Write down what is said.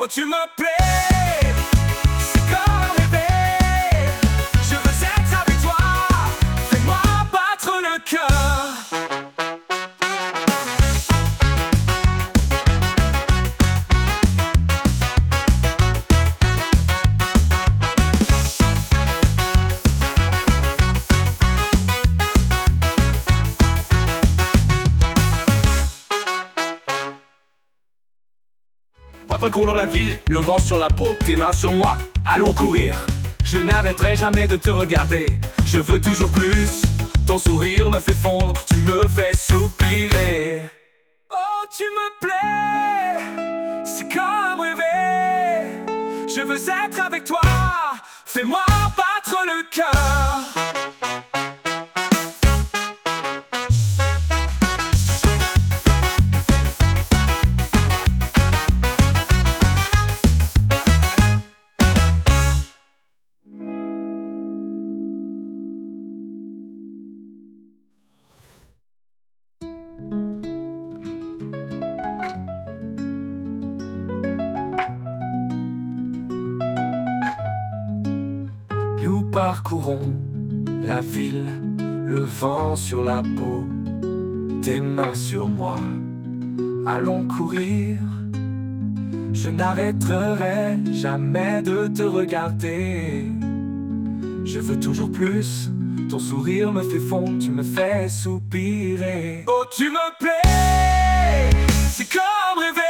Oh, tu me plais, c'est comme rêver. Je veux être avec toi, fais-moi battre le cœur. Pas court dans la ville, le vent sur la peau, tes mains sur moi, allons courir. Je n'arrêterai jamais de te regarder, je veux toujours plus. Ton sourire me fait fondre, tu me fais soupirer. Oh, tu me plais, c'est comme rêver. Je veux être avec toi, fais-moi battre le cœur. Nous parcourons la ville, le vent sur la peau, tes mains sur moi, allons courir. Je n'arrêterai jamais de te regarder. Je veux toujours plus, ton sourire me fait fondre, tu me fais soupirer. Oh, tu me plais, c'est comme rêver.